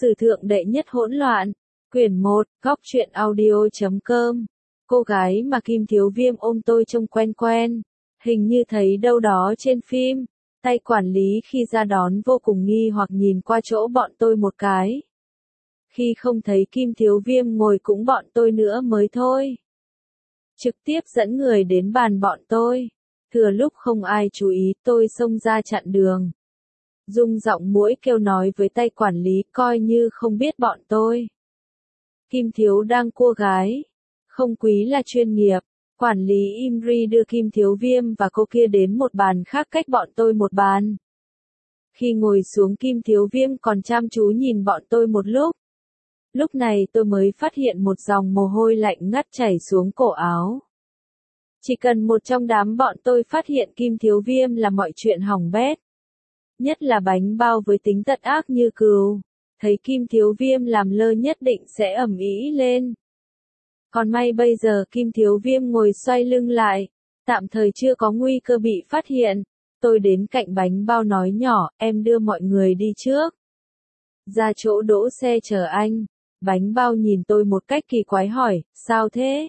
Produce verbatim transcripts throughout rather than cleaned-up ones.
Sử thượng đệ nhất hỗn loạn, quyển một, góc truyện audio chấm com. Cô gái mà Kim Thiếu Viêm ôm tôi trông quen quen, hình như thấy đâu đó trên phim. Tay quản lý khi ra đón vô cùng nghi hoặc nhìn qua chỗ bọn tôi một cái. Khi không thấy Kim Thiếu Viêm ngồi cũng bọn tôi nữa mới thôi. Trực tiếp dẫn người đến bàn bọn tôi. Thừa lúc không ai chú ý tôi xông ra chặn đường. Dùng giọng muỗi kêu nói với tay quản lý coi như không biết bọn tôi. Kim Thiếu đang cua gái. Không quý là chuyên nghiệp. Quản lý Imri đưa Kim Thiếu Viêm và cô kia đến một bàn khác cách bọn tôi một bàn. Khi ngồi xuống Kim Thiếu Viêm còn chăm chú nhìn bọn tôi một lúc. Lúc này tôi mới phát hiện một dòng mồ hôi lạnh ngắt chảy xuống cổ áo. Chỉ cần một trong đám bọn tôi phát hiện Kim Thiếu Viêm là mọi chuyện hỏng bét. Nhất là bánh bao với tính tận ác như cừu. Thấy Kim Thiếu Viêm làm lơ nhất định sẽ ầm ĩ lên. Còn may bây giờ Kim Thiếu Viêm ngồi xoay lưng lại. Tạm thời chưa có nguy cơ bị phát hiện. Tôi đến cạnh bánh bao nói nhỏ, em đưa mọi người đi trước. Ra chỗ đỗ xe chờ anh. Bánh bao nhìn tôi một cách kỳ quái hỏi, sao thế?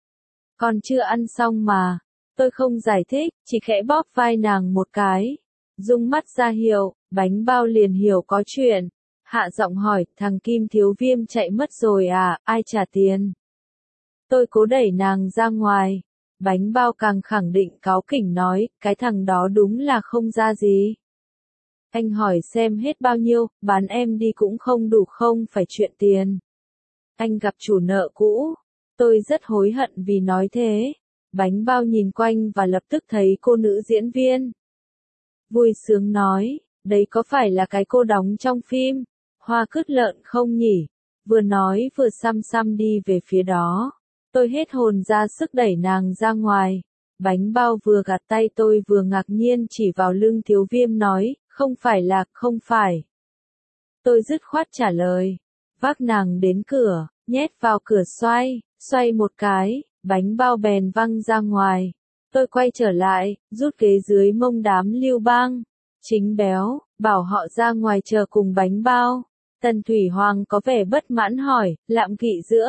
Còn chưa ăn xong mà. Tôi không giải thích, chỉ khẽ bóp vai nàng một cái. Dung mắt ra hiệu, bánh bao liền hiểu có chuyện. Hạ giọng hỏi, thằng Kim Thiếu Viêm chạy mất rồi à, ai trả tiền? Tôi cố đẩy nàng ra ngoài. Bánh bao càng khẳng định cáu kỉnh nói, cái thằng đó đúng là không ra gì. Anh hỏi xem hết bao nhiêu, bán em đi cũng không đủ không phải chuyện tiền. Anh gặp chủ nợ cũ. Tôi rất hối hận vì nói thế. Bánh bao nhìn quanh và lập tức thấy cô nữ diễn viên. Vui sướng nói, đấy có phải là cái cô đóng trong phim, Hoa Cứt Lợn không nhỉ? Vừa nói vừa xăm xăm đi về phía đó. Tôi hết hồn ra sức đẩy nàng ra ngoài. Bánh bao vừa gạt tay tôi vừa ngạc nhiên chỉ vào lưng Thiếu Viêm nói, không phải là, không phải. Tôi dứt khoát trả lời. Vác nàng đến cửa, nhét vào cửa xoay, xoay một cái, bánh bao bèn văng ra ngoài. Tôi quay trở lại, rút ghế dưới mông đám Lưu Bang. Chính Béo, bảo họ ra ngoài chờ cùng bánh bao. Tần Thủy Hoàng có vẻ bất mãn hỏi, lạm kỵ giữa.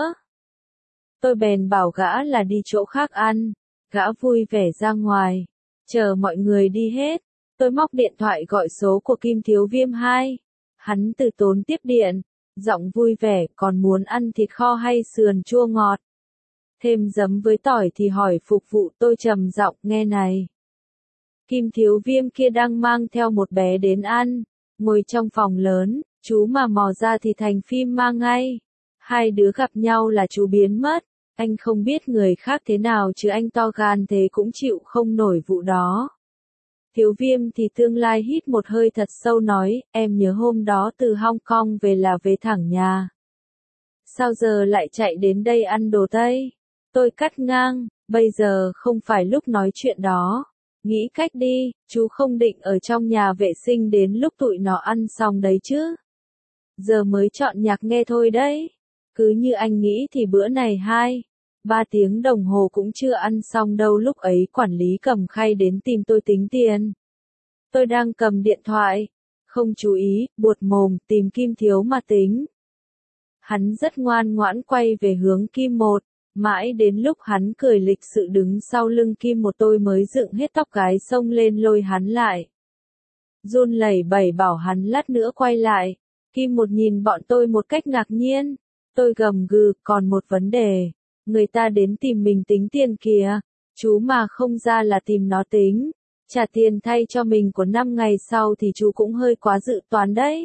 Tôi bèn bảo gã là đi chỗ khác ăn. Gã vui vẻ ra ngoài. Chờ mọi người đi hết. Tôi móc điện thoại gọi số của Kim Thiếu Viêm hai. Hắn từ tốn tiếp điện. Giọng vui vẻ, còn muốn ăn thịt kho hay sườn chua ngọt. Thêm giấm với tỏi thì hỏi phục vụ. Tôi trầm giọng, nghe này. Kim Thiếu Viêm kia đang mang theo một bé đến ăn. Ngồi trong phòng lớn, chú mà mò ra thì thành phim ma ngay. Hai đứa gặp nhau là chú biến mất. Anh không biết người khác thế nào chứ anh to gan thế cũng chịu không nổi vụ đó. Thiếu Viêm thì tương lai hít một hơi thật sâu nói, em nhớ hôm đó từ Hong Kong về là về thẳng nhà. Sao giờ lại chạy đến đây ăn đồ Tây? Tôi cắt ngang, bây giờ không phải lúc nói chuyện đó. Nghĩ cách đi, chú không định ở trong nhà vệ sinh đến lúc tụi nó ăn xong đấy chứ. Giờ mới chọn nhạc nghe thôi đấy. Cứ như anh nghĩ thì bữa này hai, ba tiếng đồng hồ cũng chưa ăn xong đâu. Lúc ấy quản lý cầm khay đến tìm tôi tính tiền. Tôi đang cầm điện thoại, không chú ý, buột mồm, tìm Kim Thiếu mà tính. Hắn rất ngoan ngoãn quay về hướng Kim một, mãi đến lúc hắn cười lịch sự đứng sau lưng Kim một tôi mới dựng hết tóc gái xông lên lôi hắn lại. Run lẩy bẩy bảo hắn lát nữa quay lại. Kim một nhìn bọn tôi một cách ngạc nhiên. Tôi gầm gừ, còn một vấn đề. Người ta đến tìm mình tính tiền kìa. Chú mà không ra là tìm nó tính. Trả tiền thay cho mình của năm ngày sau thì chú cũng hơi quá dự toán đấy.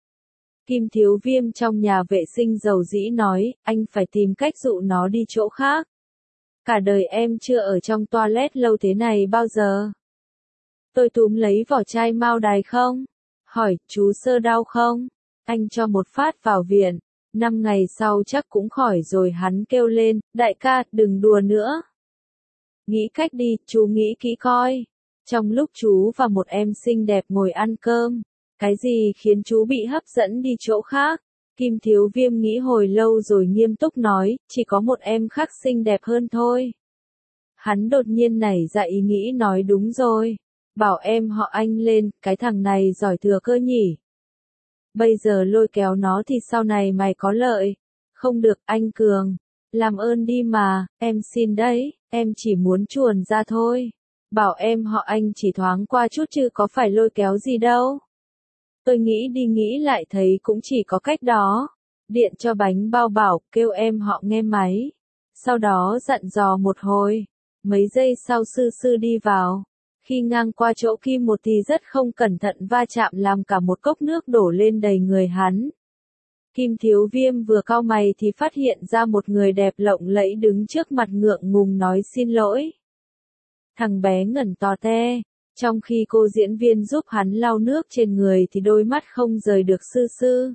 Kim Thiếu Viêm trong nhà vệ sinh dầu dĩ nói, anh phải tìm cách dụ nó đi chỗ khác. Cả đời em chưa ở trong toilet lâu thế này bao giờ. Tôi túm lấy vỏ chai mao đài không? Hỏi, chú sơ đau không? Anh cho một phát vào viện. Năm ngày sau chắc cũng khỏi rồi. Hắn kêu lên, đại ca, đừng đùa nữa. Nghĩ cách đi, chú nghĩ kỹ coi. Trong lúc chú và một em xinh đẹp ngồi ăn cơm, cái gì khiến chú bị hấp dẫn đi chỗ khác? Kim Thiếu Viêm nghĩ hồi lâu rồi nghiêm túc nói, chỉ có một em khác xinh đẹp hơn thôi. Hắn đột nhiên nảy ra ý nghĩ nói đúng rồi. Bảo em họ Anh lên, cái thằng này giỏi thừa cơ nhỉ. Bây giờ lôi kéo nó thì sau này mày có lợi. Không được anh Cường. Làm ơn đi mà, em xin đấy, em chỉ muốn chuồn ra thôi. Bảo em họ anh chỉ thoáng qua chút chứ có phải lôi kéo gì đâu. Tôi nghĩ đi nghĩ lại thấy cũng chỉ có cách đó. Điện cho bánh bao bảo, kêu em họ nghe máy. Sau đó dặn dò một hồi. Mấy giây sau sư sư đi vào. Khi ngang qua chỗ Kim một thì rất không cẩn thận va chạm làm cả một cốc nước đổ lên đầy người hắn. Kim Thiếu Viêm vừa cau mày thì phát hiện ra một người đẹp lộng lẫy đứng trước mặt ngượng ngùng nói xin lỗi. Thằng bé ngẩn to te, trong khi cô diễn viên giúp hắn lau nước trên người thì đôi mắt không rời được sư sư.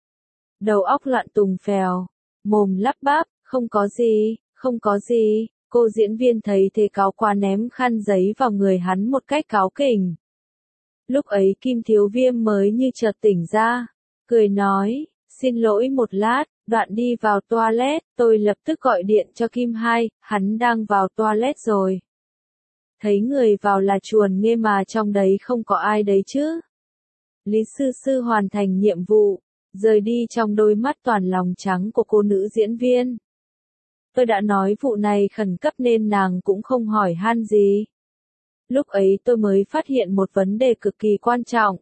Đầu óc loạn tùng phèo, mồm lắp bắp, không có gì, không có gì, cô diễn viên thấy thế cáu quá ném khăn giấy vào người hắn một cách cáu kỉnh. Lúc ấy Kim Thiếu Viêm mới như chợt tỉnh ra, cười nói, xin lỗi một lát, đoạn đi vào toilet, tôi lập tức gọi điện cho Kim Hai, hắn đang vào toilet rồi. Thấy người vào là chuồn nghe mà trong đấy không có ai đấy chứ. Lý sư sư hoàn thành nhiệm vụ, rời đi trong đôi mắt toàn lòng trắng của cô nữ diễn viên. Tôi đã nói vụ này khẩn cấp nên nàng cũng không hỏi han gì. Lúc ấy tôi mới phát hiện một vấn đề cực kỳ quan trọng.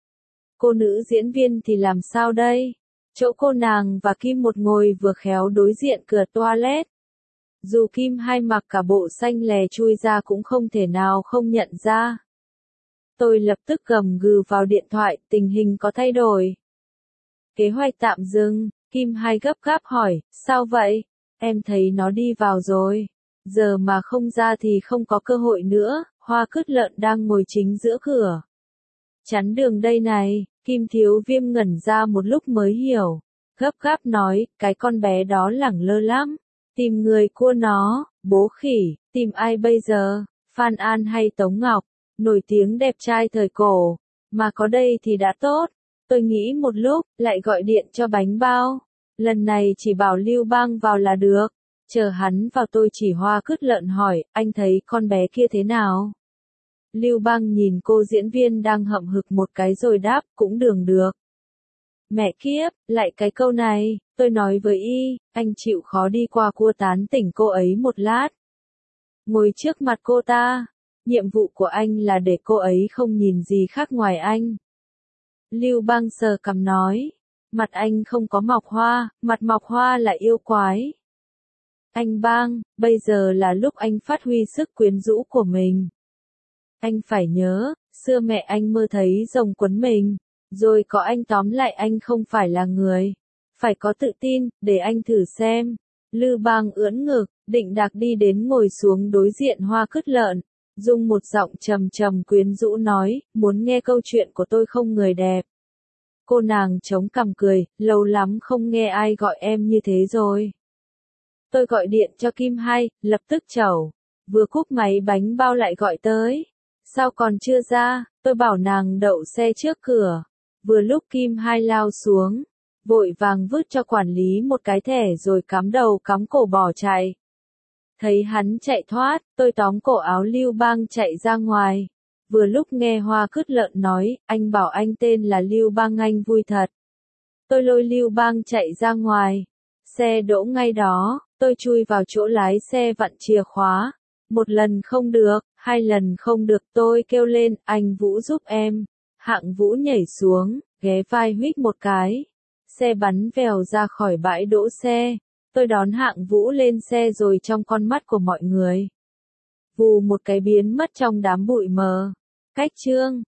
Cô nữ diễn viên thì làm sao đây? Chỗ cô nàng và Kim một ngồi vừa khéo đối diện cửa toilet. Dù Kim Hai mặc cả bộ xanh lè chui ra cũng không thể nào không nhận ra. Tôi lập tức gầm gừ vào điện thoại, tình hình có thay đổi. Kế hoạch tạm dừng, Kim Hai gấp gáp hỏi, sao vậy? Em thấy nó đi vào rồi. Giờ mà không ra thì không có cơ hội nữa, Hoa Cứt Lợn đang ngồi chính giữa cửa. Chắn đường đây này, Kim Thiếu Viêm ngẩn ra một lúc mới hiểu. Gấp gáp nói, cái con bé đó lẳng lơ lắm. Tìm người cua nó, bố khỉ, tìm ai bây giờ? Phan An hay Tống Ngọc, nổi tiếng đẹp trai thời cổ. Mà có đây thì đã tốt. Tôi nghĩ một lúc, lại gọi điện cho bánh bao. Lần này chỉ bảo Lưu Bang vào là được. Chờ hắn vào tôi chỉ Hoa Cứt Lợn hỏi, anh thấy con bé kia thế nào? Lưu Bang nhìn cô diễn viên đang hậm hực một cái rồi đáp, cũng đường được. Mẹ kiếp, lại cái câu này, tôi nói với y, anh chịu khó đi qua cua tán tỉnh cô ấy một lát. Ngồi trước mặt cô ta, nhiệm vụ của anh là để cô ấy không nhìn gì khác ngoài anh. Lưu Bang sờ cằm nói, mặt anh không có mọc hoa, mặt mọc hoa là yêu quái. Anh Bang, bây giờ là lúc anh phát huy sức quyến rũ của mình. Anh phải nhớ, xưa mẹ anh mơ thấy rồng quấn mình, rồi có anh tóm lại anh không phải là người. Phải có tự tin, để anh thử xem. Lưu Bang ưỡn ngực, định đạc đi đến ngồi xuống đối diện Hoa Cứt Lợn, dùng một giọng trầm trầm quyến rũ nói, muốn nghe câu chuyện của tôi không người đẹp. Cô nàng chống cằm cười, lâu lắm không nghe ai gọi em như thế rồi. Tôi gọi điện cho Kim Hai, lập tức chẩu, vừa cúp máy bánh bao lại gọi tới. Sao còn chưa ra, tôi bảo nàng đậu xe trước cửa. Vừa lúc Kim Hai lao xuống, vội vàng vứt cho quản lý một cái thẻ rồi cắm đầu cắm cổ bỏ chạy. Thấy hắn chạy thoát, tôi tóm cổ áo Lưu Bang chạy ra ngoài. Vừa lúc nghe Hoa Cứt Lợn nói, anh bảo anh tên là Lưu Bang anh vui thật. Tôi lôi Lưu Bang chạy ra ngoài. Xe đỗ ngay đó, tôi chui vào chỗ lái xe vặn chìa khóa. Một lần không được, hai lần không được tôi kêu lên, anh Vũ giúp em. Hạng Vũ nhảy xuống, ghé vai huýt một cái. Xe bắn vèo ra khỏi bãi đỗ xe. Tôi đón Hạng Vũ lên xe rồi trong con mắt của mọi người. Vù một cái biến mất trong đám bụi mờ. Cách chương.